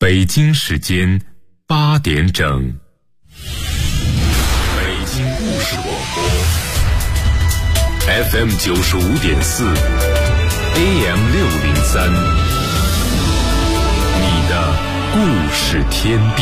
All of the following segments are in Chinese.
北京时间8点整，北京故事广播 FM 95.4 AM 603，你的故事天地。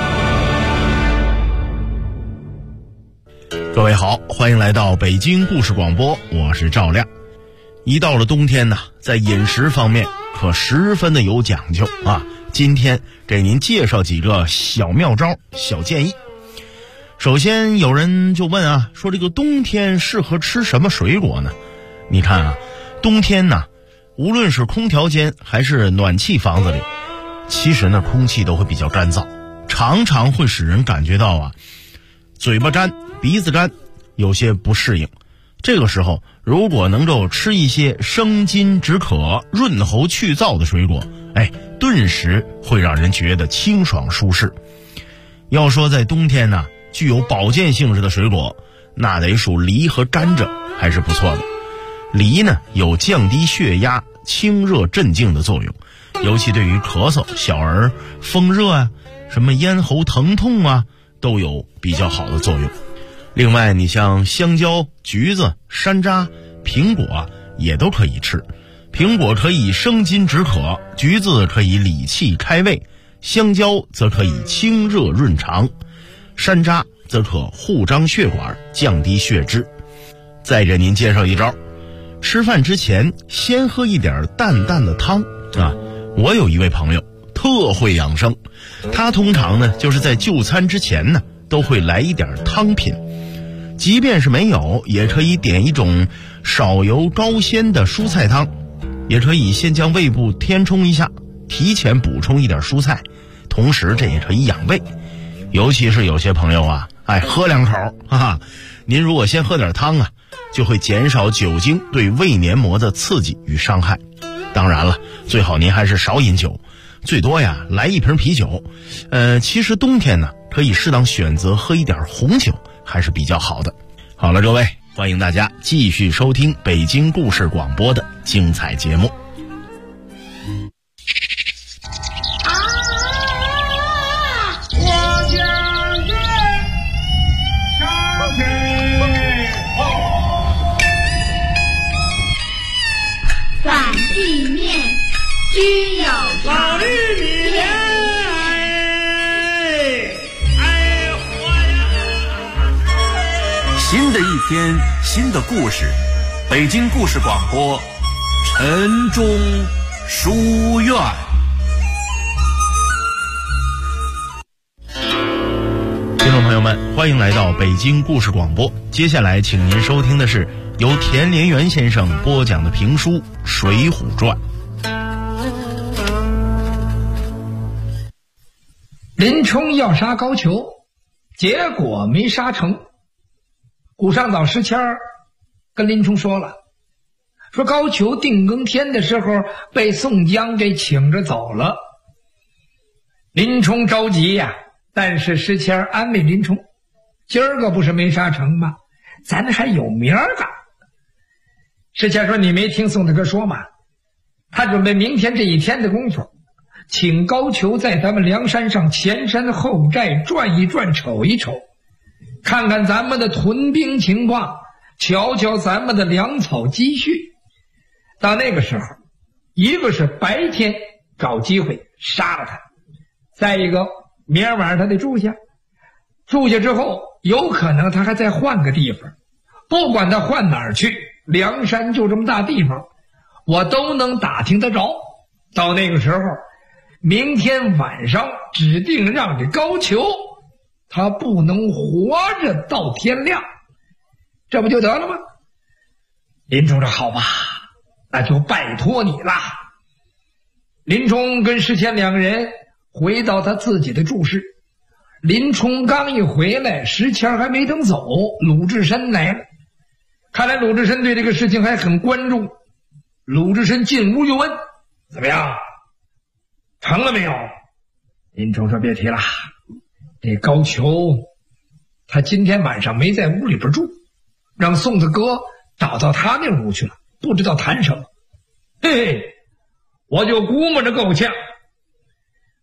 各位好，欢迎来到北京故事广播，我是赵亮。一到了冬天呢，在饮食方面可十分的有讲究啊。今天给您介绍几个小妙招、小建议。首先有人就问啊，说这个冬天适合吃什么水果呢？你看啊，冬天呢，无论是空调间还是暖气房子里，其实呢空气都会比较干燥，常常会使人感觉到啊嘴巴干、鼻子干，有些不适应。这个时候如果能够吃一些生津止渴、润喉去燥的水果，顿时会让人觉得清爽舒适。要说在冬天呢，具有保健性质的水果，那得数梨和甘蔗，还是不错的。梨呢有降低血压、清热镇静的作用，尤其对于咳嗽、小儿风热啊、什么咽喉疼痛啊，都有比较好的作用。另外你像香蕉、橘子、山楂、苹果啊，也都可以吃。苹果可以生津止渴，橘子可以理气开胃，香蕉则可以清热润肠，山楂则可护张血管，降低血脂。再给您介绍一招，吃饭之前先喝一点淡淡的汤啊。我有一位朋友特会养生，他通常呢就是在就餐之前呢都会来一点汤品，即便是没有，也可以点一种少油高鲜的蔬菜汤，也可以先将胃部填充一下，提前补充一点蔬菜，同时这也可以养胃。尤其是有些朋友啊，喝两口哈哈，您如果先喝点汤啊，就会减少酒精对胃黏膜的刺激与伤害。当然了，最好您还是少饮酒，最多呀来一瓶啤酒。其实冬天呢，可以适当选择喝一点红酒，还是比较好的。好了，各位，欢迎大家继续收听北京故事广播的精彩节目。 反地面居有常， 新的一天，新的故事，北京故事广播，晨钟书院。 听众朋友们，欢迎来到北京故事广播。接下来请您收听的是由田连元先生播讲的评书《水浒传》。 林冲要杀高俅，结果没杀成。古上早石谦跟林冲说了，说高俅定更天的时候被宋江给请着走了。林冲着急呀，但是石谦安慰林冲，今儿个不是没杀成吗？咱还有明儿个。石谦说，你没听宋大哥说吗？他准备明天这一天的功夫，请高俅在咱们梁山上前山后寨转一转，瞅一瞅，看看咱们的屯兵情况，瞧瞧咱们的粮草积蓄。到那个时候，一个是白天找机会杀了他，再一个明儿晚上他得住下，住下之后有可能他还再换个地方，不管他换哪儿去，梁山就这么大地方，我都能打听得着。到那个时候，明天晚上指定让这高俅他不能活着到天亮，这不就得了吗？林冲说，好吧，那就拜托你了。林冲跟石谦两个人回到他自己的住室，林冲刚一回来，石谦还没等走，鲁智深来了。看来鲁智深对这个事情还很关注。鲁智深进屋就问，怎么样，成了没有？林冲说，别提了，这高俅他今天晚上没在屋里边住，让宋子哥找到他那屋去了，不知道谈什么。嘿嘿，我就估摸着够呛。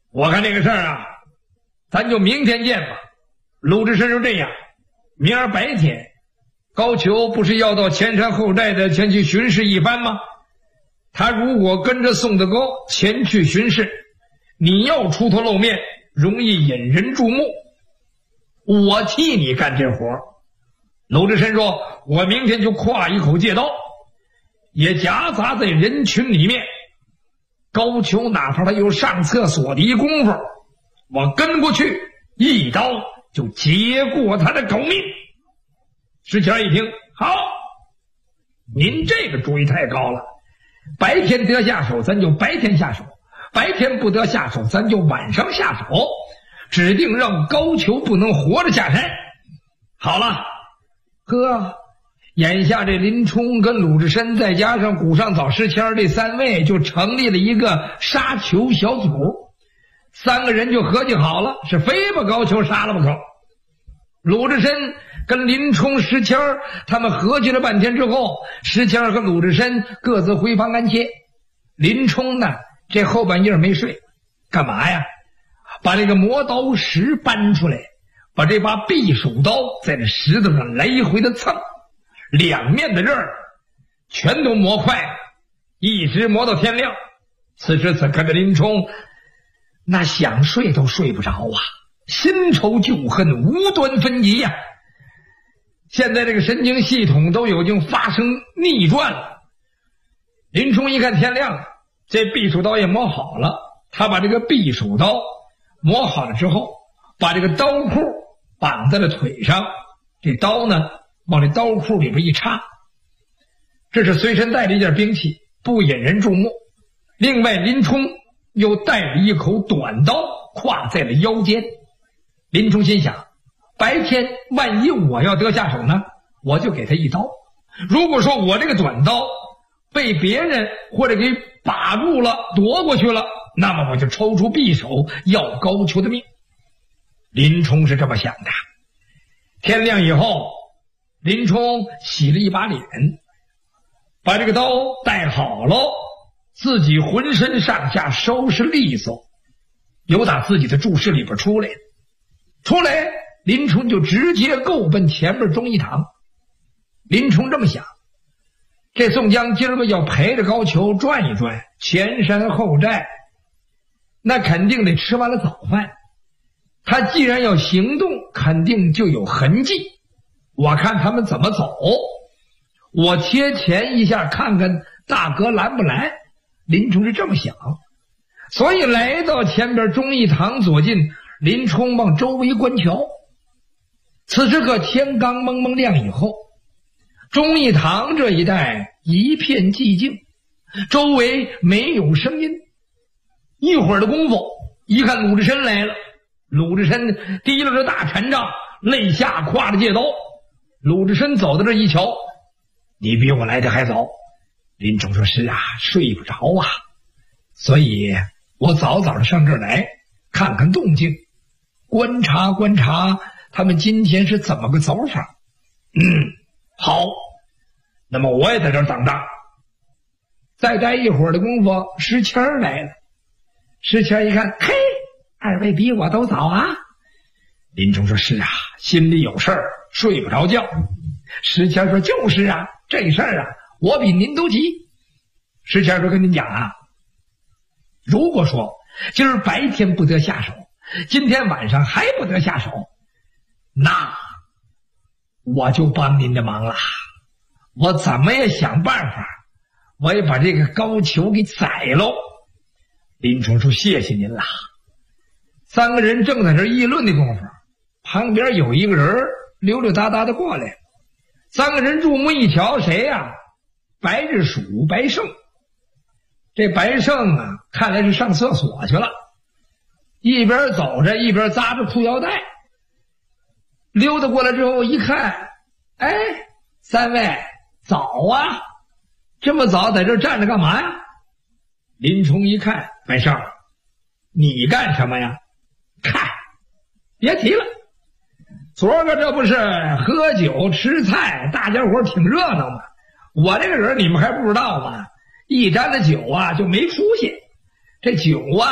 我看这个事儿啊，咱就明天见吧。鲁智深说这样，明儿白天高俅不是要到前山后寨的前去巡视一番吗？他如果跟着宋德高前去巡视，你要出头露面，容易引人注目，我替你干这活。鲁智深说，我明天就挎一口借刀，也夹杂在人群里面，高俅哪怕他有上厕所的一功夫，我跟过去一刀就结过他的狗命。石谦一听，好，您这个主意太高了，白天得下手咱就白天下手，白天不得下手咱就晚上下手，指定让高俅不能活着下山。好了，哥，眼下这林冲跟鲁智深再加上古上早石谦这三位就成立了一个杀裘小组，三个人就合计好了，是非把高俅杀了不可。鲁智深跟林冲、石谦他们合计了半天之后，石谦和鲁智深各自回房安歇。林冲呢，这后半夜没睡，干嘛呀？把这个磨刀石搬出来，把这把匕首刀在这石头上来回的蹭，两面的刃儿全都磨快了，一直磨到天亮。此时此刻的林冲那想睡都睡不着啊，新仇旧恨无端分集呀。现在这个神经系统都已经发生逆转了。林冲一看天亮了，这匕首刀也磨好了，他把这个匕首刀磨好了之后，把这个刀库绑在了腿上，这刀呢往这刀库里边一插，这是随身带着一件兵器，不引人注目。另外林冲又带了一口短刀挎在了腰间。林冲心想，白天万一我要得下手呢，我就给他一刀，如果说我这个短刀被别人或者给把住了夺过去了，那么我就抽出匕首要高俅的命。林冲是这么想的。天亮以后，林冲洗了一把脸，把这个刀带好了，自己浑身上下收拾利索，由打自己的住室里边出来，林冲就直接够奔前边忠义堂。林冲这么想，这宋江今儿个要陪着高俅转一转前山后寨，那肯定得吃完了早饭，他既然要行动，肯定就有痕迹，我看他们怎么走，我贴前一下看看大哥来不来。林冲是这么想，所以来到前边忠义堂左近，林冲往周围观瞧。此时可天刚蒙蒙亮以后，忠义堂这一带一片寂静，周围没有声音。一会儿的功夫，一看鲁智深来了，鲁智深提了着大禅杖，肋下挎着戒刀。鲁智深走到这一瞧，你比我来的还早。林冲说，是啊，睡不着啊，所以我早早的上这儿来看看动静，观察观察他们今天是怎么个走法。好，那么我也在这儿等着。再待一会儿的功夫，石谦来了。石谦一看，嘿，二位比我都早啊。林冲说，是啊，心里有事儿，睡不着觉。石谦说，就是啊，这事儿啊我比您都急。石谦说，跟您讲啊，如果说今儿白天不得下手，今天晚上还不得下手，那我就帮您的忙了。我怎么也想办法，我也把这个高俅给宰喽。林冲说，谢谢您了。三个人正在这议论的功夫，旁边有一个人溜溜达达的过来。三个人注目一瞧，谁呀？白日鼠白胜。这白胜啊，看来是上厕所去了，一边走着一边扎着裤腰带。溜达过来之后一看，哎，三位早啊，这么早在这站着干嘛呀？林冲一看，白胜，你干什么呀？看，别提了，昨个这不是喝酒吃菜，大家伙挺热闹吗？我这个人你们还不知道吗？一沾了酒啊就没出息，这酒啊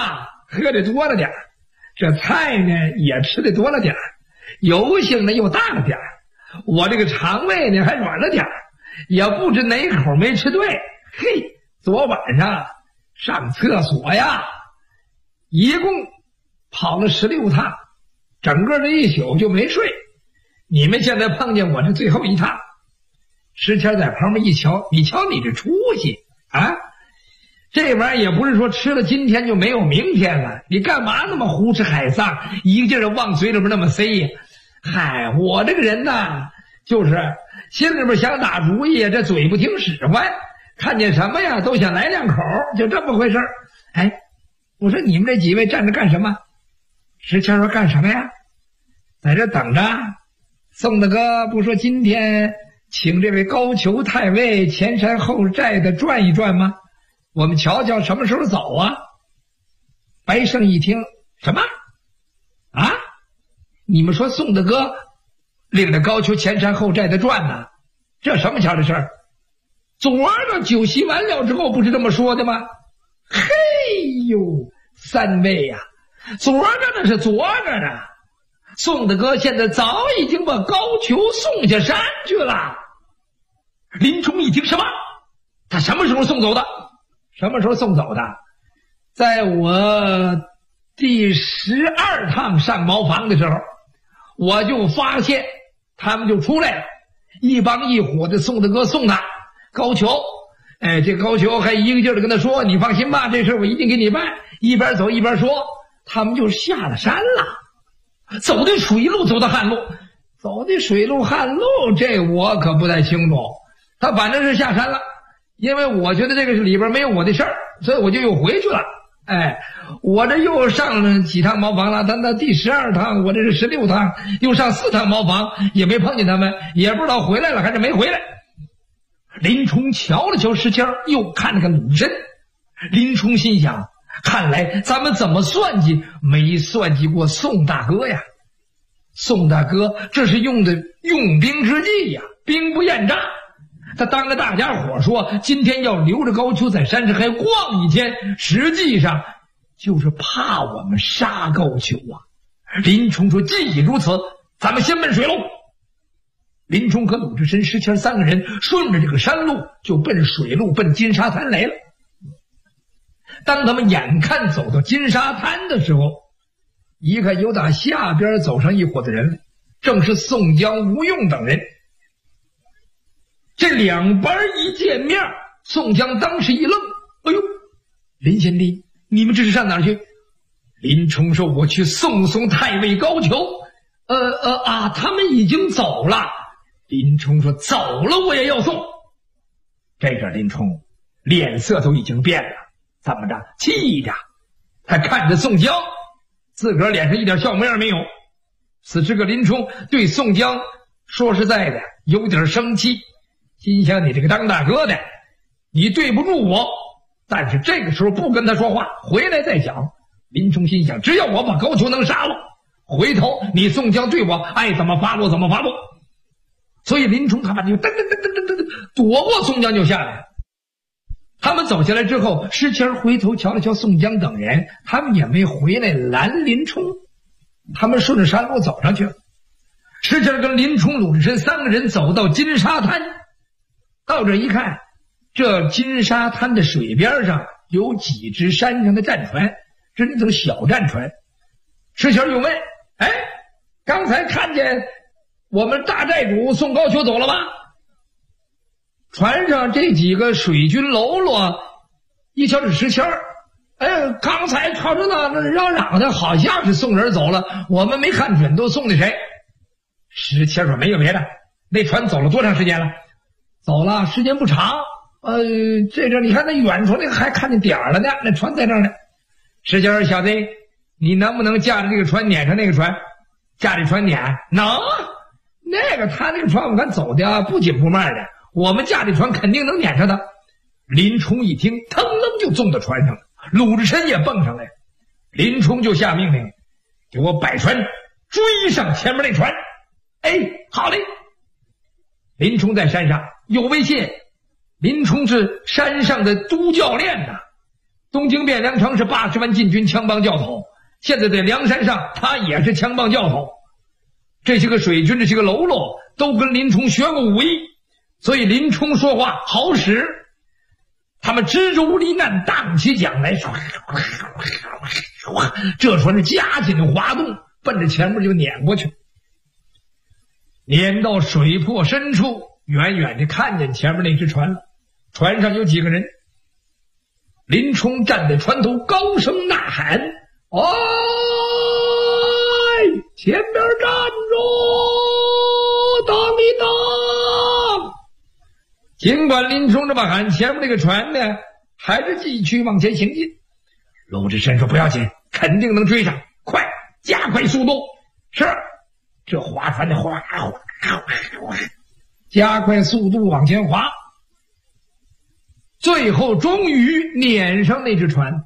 喝的多了点儿，这菜呢也吃的多了点儿，油性呢又大了点儿，我这个肠胃呢还软了点儿，也不知哪口没吃对。嘿，昨晚上上厕所呀，一共跑了16趟，整个这一宿就没睡。你们现在碰见我这最后一趟，石谦在旁边一瞧，你瞧你这出息啊！这玩意儿也不是说吃了今天就没有明天了，你干嘛那么胡吃海塞，一个劲儿往嘴里边那么塞呀？嗨，我这个人呐，就是心里边想打主意，这嘴不听使唤，看见什么呀都想来2口，就这么回事。哎，我说你们这几位站着干什么？石谦说干什么呀？在这等着。宋大哥不说今天请这位高俅太尉前山后寨的转一转吗？我们瞧瞧什么时候走啊？白胜一听，什么啊？你们说宋大哥领着高俅前山后寨的转呢？这什么巧的事儿？昨个酒席完了之后不是这么说的吗？嘿呦，三位呀，昨个那是昨个呢。宋大哥现在早已经把高俅送下山去了。林冲一听，什么？他什么时候送走的？什么时候送走的？在我第12趟上茅房的时候，我就发现他们就出来了，一帮一伙的宋大哥送他高俅。哎，这高俅还一个劲儿的跟他说，你放心吧，这事我一定给你办。一边走一边说，他们就下了山了。走的水路，走的旱路，走的水路旱路，这我可不太清楚。他反正是下山了，因为我觉得这个里边没有我的事儿，所以我就又回去了。哎，我这又上了几趟茅房了，但到第12趟，我这是16趟，又上4趟茅房，也没碰见他们，也不知道回来了还是没回来。林冲瞧了瞧石谦，又看了看鲁智深。林冲心想，看来咱们怎么算计没算计过宋大哥呀。宋大哥这是用的用兵之计呀，兵不厌诈。他当着大家伙说今天要留着高俅在山上还逛一天，实际上就是怕我们杀高俅啊。林冲说既已如此，咱们先奔水路。林冲和鲁智深、石谦3个人顺着这个山路就奔水路，奔金沙滩来了。当他们眼看走到金沙滩的时候，一看有打下边走上一伙的人来，正是宋江、吴用等人。这两班一见面，宋江当时一愣，哎呦，林贤弟，你们这是上哪儿去？林冲说，我去送太尉高俅。他们已经走了。林冲说，走了我也要送。这个林冲脸色都已经变了，怎么着？气的。他看着宋江，自个儿脸上一点笑模样没有。此时个林冲对宋江说实在的有点生气，心想你这个当大哥的，你对不住我。但是这个时候不跟他说话，回来再讲。林冲心想，只要我把高俅能杀了，回头你宋江对我爱怎么发落怎么发落。所以林冲他们就噔躲过宋江就下来了。他们走下来之后，石谦回头瞧了瞧宋江等人，他们也没回来拦林冲，他们顺着山路走上去了。石谦跟林冲、鲁智深3个人走到金沙滩，到这一看，这金沙滩的水边上有几只山上的战船，这是那种小战船。石谦又问，哎，刚才看见我们大寨主宋高俅走了吗？船上这几个水军喽啰一瞧是石谦儿，哎，刚才朝着那嚷嚷的好像是送人走了，我们没看准都送的谁。石谦说，没有别的，那船走了多长时间了？走了时间不长，这阵你看那远处那个还看见点儿了呢，那船在那儿呢。石谦说，小子，你能不能驾着这个船撵上那个船？驾这船撵能。那个他那个船我看走的不紧不慢的，我们驾这船肯定能撵上他。林冲一听，腾楞就纵到船上了，鲁智深也蹦上来。林冲就下命令，给我摆船追上前面那船。哎，好嘞。林冲在山上有威信，林冲是山上的都教练呐， 东京汴梁城是80万禁军枪帮教头，现在在梁山上他也是枪帮教头。这些个水军，这些个喽啰都跟林冲学过武艺，所以林冲说话好使。他们支着无离岸，荡起桨来，这船是加紧滑动，奔着前面就撵过去。撵到水泊深处，远远的看见前面那只船了，船上有几个人。林冲站在船头，高声呐喊：“哎，前边站住，挡一挡！”尽管林冲这么喊，前面那个船呢，还是继续往前行进。鲁智深说：“不要紧，肯定能追上，快，加快速度。”是，这划船的划，加快速度往前划。最后终于撵上那只船。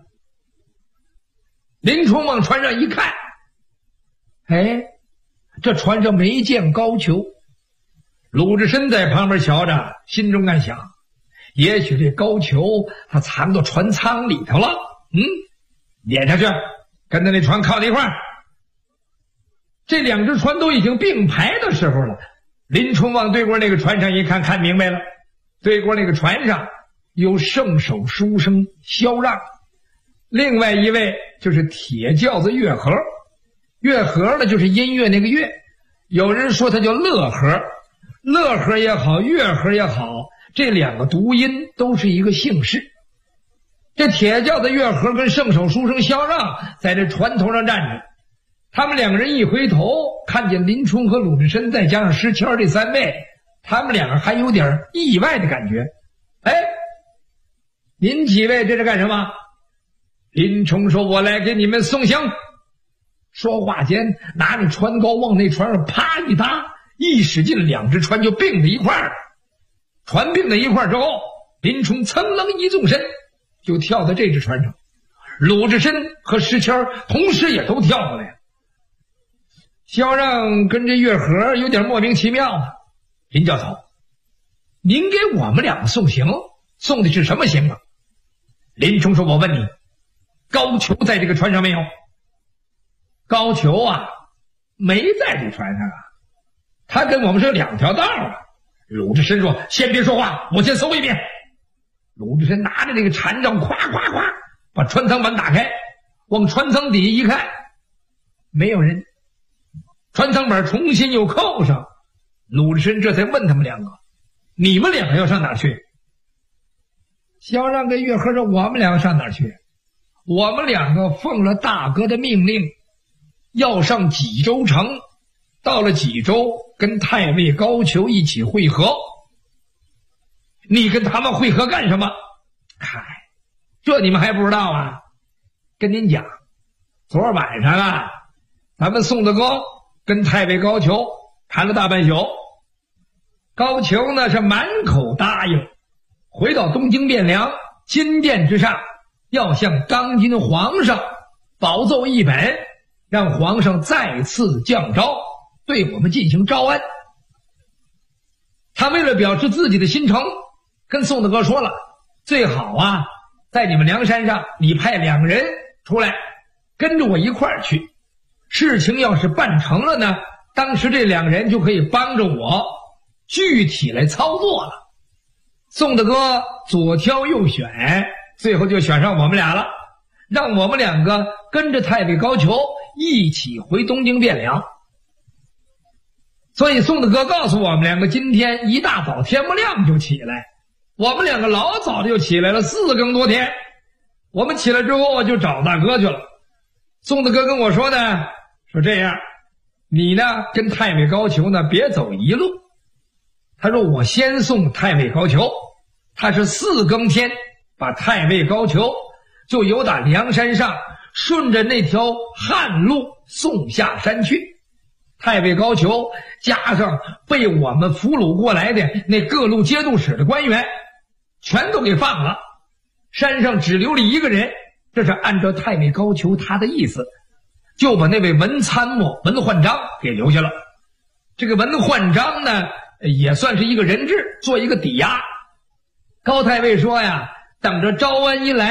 林冲往船上一看，哎，这船上没见高俅。鲁智深在旁边瞧着，心中暗想，也许这高俅他藏到船舱里头了。撵下去，跟着那船靠在一块儿。这两只船都已经并排的时候了，林冲往对过那个船上一看，看明白了，对过那个船上有圣手书生萧让，另外一位就是铁轿子月和。月和呢，就是音乐那个乐，有人说他叫乐和，乐和也好，月和也好，这两个读音都是一个姓氏。这铁轿子月和跟圣手书生萧让在这船头上站着，他们两个人一回头，看见林冲和鲁智深再加上石谦这三位，他们两个还有点意外的感觉。哎，您几位这是干什么？林冲说：“我来给你们送行。”说话间，拿着船篙往那船上啪一搭，一使劲，两只船就并在一块儿。船并在一块儿之后，林冲噌楞一纵身，就跳到这只船上。鲁智深和石谦同时也都跳过来了。萧让跟这月和有点莫名其妙啊。林教头，您给我们两个送行，送的是什么行啊？林冲说：“我问你，高俅在这个船上没有？”高俅啊，没在这船上啊，他跟我们是两条道啊。鲁智深说：“先别说话，我先搜一遍。”鲁智深拿着这个禅杖，咵咵咵，把船舱板打开，往船舱底一看，没有人。船舱板重新又扣上。鲁智深这才问他们两个：“你们两个要上哪儿去？”萧让跟月和说：“我们两个上哪儿去？我们两个奉了大哥的命令，要上济州城，到了济州跟太尉高俅一起会合。”你跟他们会合干什么？嗨，这你们还不知道啊？跟您讲，昨晚上啊，咱们宋大哥跟太尉高俅谈了大半宿。高俅呢是满口答应，回到东京汴梁金殿之上，要向当今皇上保奏一本，让皇上再次降诏，对我们进行招安。他为了表示自己的心诚，跟宋大哥说了，最好啊，在你们梁山上，你派2个人出来，跟着我一块儿去。事情要是办成了呢，当时这2个人就可以帮着我具体来操作了。宋大哥左挑右选，最后就选上我们俩了，让我们2个跟着太尉高俅一起回东京汴梁。所以宋大哥告诉我们2个，今天一大早天不亮就起来。我们2个老早就起来了，4更多天。我们起来之后就找大哥去了。宋大哥跟我说呢，说这样，你呢跟太尉高俅呢别走一路。他说我先送太尉高俅，他是4更天把太尉高俅就由打梁山上顺着那条旱路送下山去。太尉高俅加上被我们俘虏过来的那各路节度使的官员，全都给放了，山上只留了1个人，这是按照太尉高俅他的意思，就把那位文参谋文焕章给留下了。这个文焕章呢也算是一个人质，做一个抵押。高太尉说呀，等着招安一来，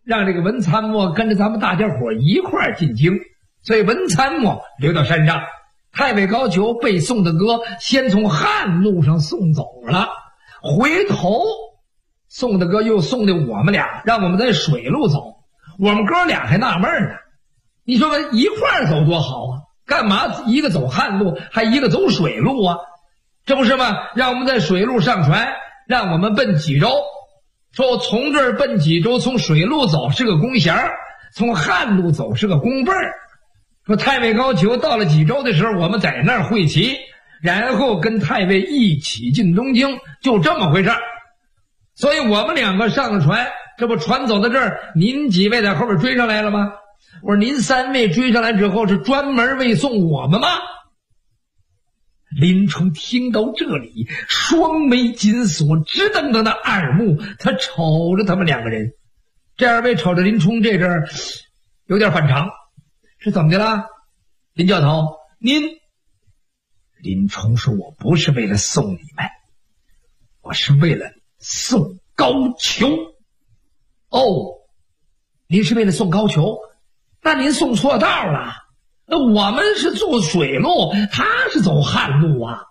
让这个文参谋跟着咱们大家伙一块儿进京，所以文参谋留到山上，太尉高俅被宋大哥先从汉路上送走了，回头宋大哥又送的我们俩，让我们在水路走。我们哥俩还纳闷呢，你说一块儿走多好啊，干嘛一个走汉路还一个走水路啊？这不是吗？让我们在水路上船，让我们奔济州，说从这儿奔济州，从水路走是个弓弦，从汉路走是个弓背儿。说太尉高俅到了济州的时候，我们在那儿会齐，然后跟太尉一起进东京，就这么回事。所以我们两个上了船，这不船走到这儿，您几位在后边追上来了吗？我说您3位追上来之后是专门为送我们吗？林冲听到这里，双眉紧锁，直瞪瞪的二目，他瞅着他们2个人。这2位瞅着林冲这阵儿有点反常，是怎么的了？林教头，您？林冲说：“我不是为了送你们，我是为了送高俅。”哦，您是为了送高俅？那您送错道了。我们是走水路，他是走汉路啊。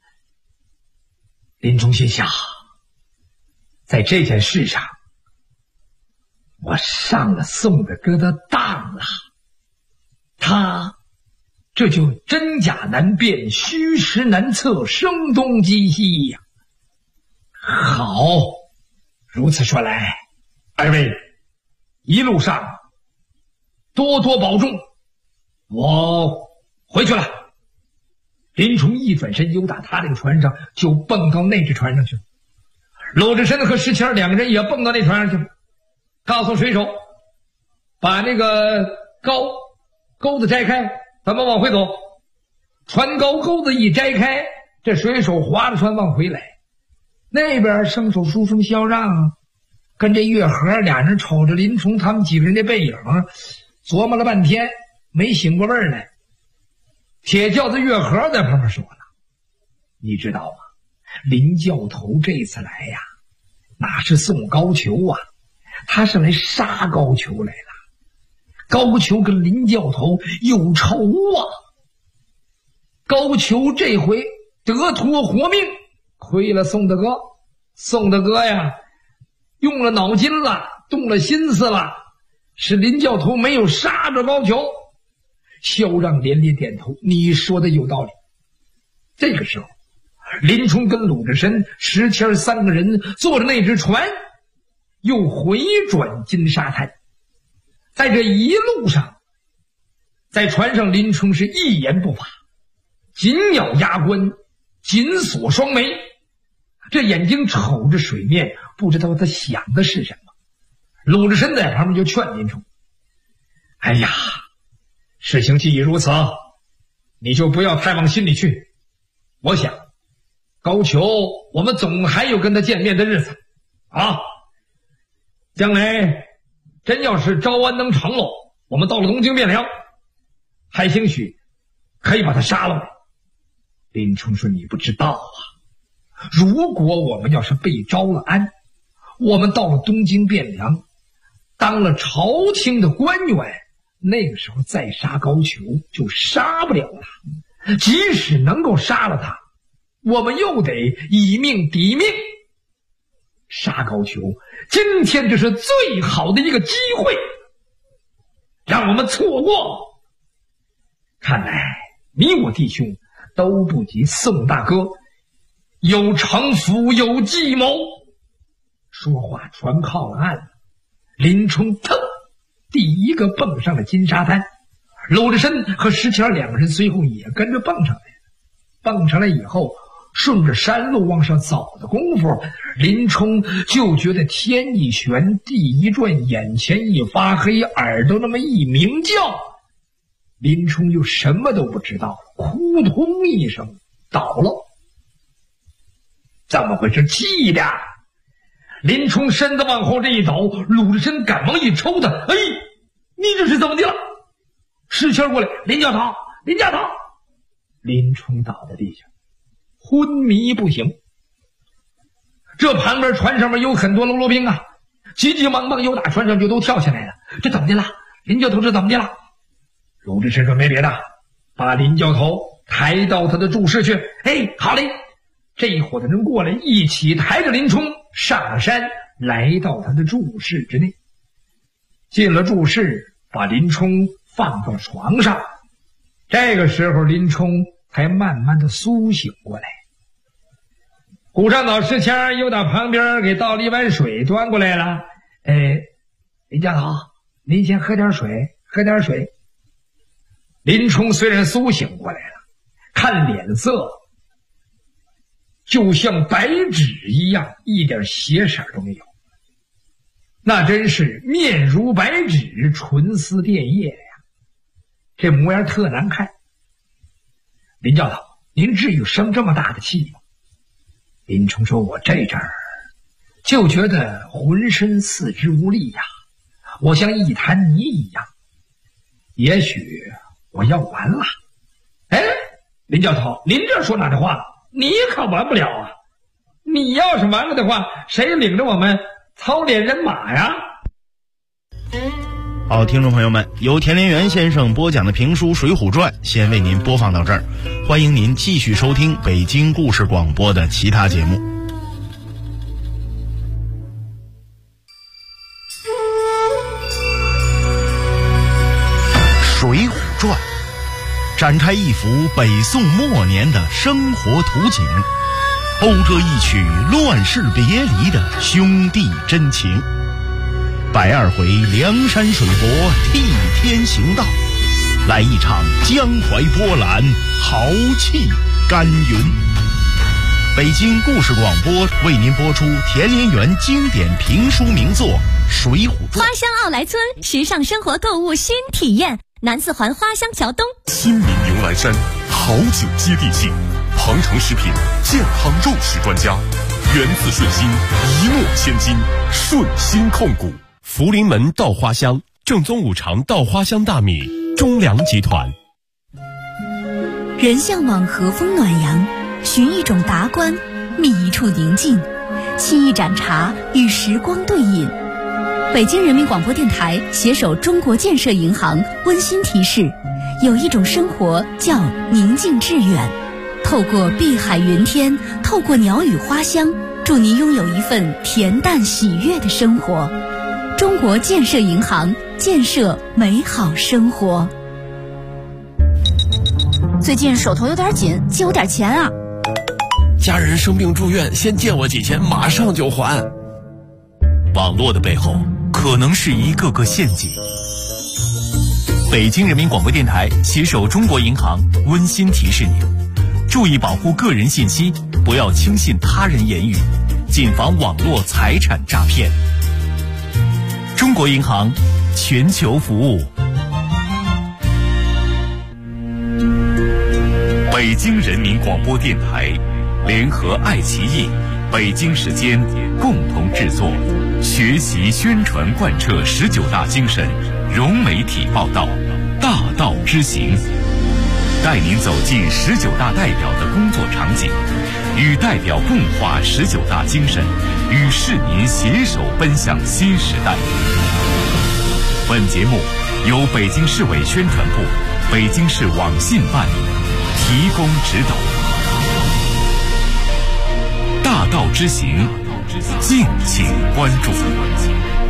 林冲心想，在这件事上，我上了宋大哥的当了。他这就真假难辨，虚实难测，声东击西呀。好，如此说来，2位一路上多多保重，我回去了。林冲一转身，由打他这个船上就蹦到那只船上去了。鲁智深和石谦2个人也蹦到那船上去了，告诉水手把那个钩子摘开，咱们往回走。船钩子一摘开，这水手划着船往回来。那边生手书生萧让跟这月河俩人瞅着林冲他们几个人的背影，琢磨了半天没醒过味儿来。铁轿子月河在旁边说了：“你知道吗？林教头这次来呀，哪是送高俅啊，他是来杀高俅来了。高俅跟林教头有仇啊。高俅这回得脱活命，亏了宋大哥。宋大哥呀，用了脑筋了，动了心思了，使林教头没有杀着高俅。”萧让连连点头，你说的有道理。这个时候，林冲跟鲁智深、石谦3个人坐着那只船，又回转金沙滩。在这一路上，在船上林冲是一言不发，紧咬牙关，紧锁双眉，这眼睛瞅着水面，不知道他想的是什么。鲁智深在旁边就劝林冲：“哎呀，事情既已如此，你就不要太往心里去。我想高俅我们总还有跟他见面的日子啊。将来真要是招安能成了，我们到了东京汴梁，还兴许可以把他杀了。”林冲说：“你不知道啊，如果我们要是被招了安，我们到了东京汴梁，当了朝廷的官员，那个时候再杀高俅就杀不了了。即使能够杀了他，我们又得以命抵命。杀高俅，今天这是最好的一个机会，让我们错过。看来你我弟兄都不及宋大哥有城府有计谋。”说话船靠了岸了，林冲腾第一个蹦上了金沙滩，鲁智深和石谦2个人随后也跟着蹦上来了。蹦上来以后，顺着山路往上走的功夫，林冲就觉得天一旋，地一转，眼前一发黑，耳朵那么一鸣叫，林冲就什么都不知道了，扑通一声倒了。怎么回事？气的林冲身子往后这一倒，鲁智深赶忙一抽他：“哎，你这是怎么的了？”石谦过来：“林教头，林教头！”林冲倒在地上，昏迷不醒。这旁边船上面有很多喽啰兵啊， 急急忙忙由打船上就都跳下来了。这怎么的了？林教头这怎么的了？鲁智深说没别的，把林教头抬到他的住室去。哎，好嘞！这一伙的人过来，一起抬着林冲上了山，来到他的住室之内。进了住室，把林冲放到床上。这个时候林冲才慢慢的苏醒过来。古上早石谦又到旁边给倒了一碗水端过来了。林教头，您先喝点水，喝点水。林冲虽然苏醒过来了，看脸色就像白纸一样，一点血色都没有，那真是面如白纸，唇似电液呀，这模样特难看。林教头，您至于生这么大的气吗？林冲说，我这阵儿就觉得浑身四肢无力呀，我像一滩泥一样，也许我要完了。哎，林教头，您这说哪的话？你可完不了啊！你要是完了的话，谁领着我们操练人马呀？ 好，听众朋友们，由田连元先生播讲的评书《水浒传》先为您播放到这儿，欢迎您继续收听北京故事广播的其他节目。《水浒传》展开一幅北宋末年的生活图景，讴歌一曲乱世别离的兄弟真情。120回梁山水泊替天行道，来一场江淮波澜，豪气干云。北京故事广播为您播出田连元经典评书名作《水浒传》。 花乡奥莱村时尚生活购物新体验，南四环花乡桥东。 新民牛栏山好酒接地气，鹏程食品健康肉食专家，源自顺心，一诺千金，顺心控股。福临门稻花香正宗五常稻花香大米，中粮集团。 人向往和风暖阳，寻一种达观，觅一处宁静，沏一盏茶，与时光对饮。北京人民广播电台携手中国建设银行温馨提示，有一种生活叫宁静致远。透过碧海云天，透过鸟语花香，祝您拥有一份恬淡喜悦的生活。中国建设银行，建设美好生活。最近手头有点紧，借我点钱啊！ 家人生病住院，先借我几千，马上就还。网络的背后可能是一个个陷阱。北京人民广播电台携手中国银行温馨提示您：注意保护个人信息，不要轻信他人言语，谨防网络财产诈骗。中国银行，全球服务。 北京人民广播电台联合爱奇艺、北京时间共同制作，学习宣传贯彻19大精神，融媒体报道，大道之行，带您走进19大代表的工作场景，与代表共话19大精神，与市民携手奔向新时代。本节目由北京市委宣传部、北京市网信办提供指导。大道之行，敬请关注。